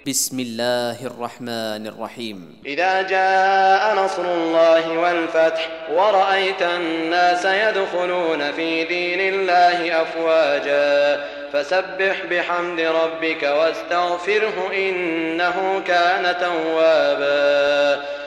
بسم الله الرحمن الرحيم. إذا جاء نصر الله والفتح ورأيت الناس يدخلون في دين الله أفواجا فسبح بحمد ربك واستغفره إنه كان توابا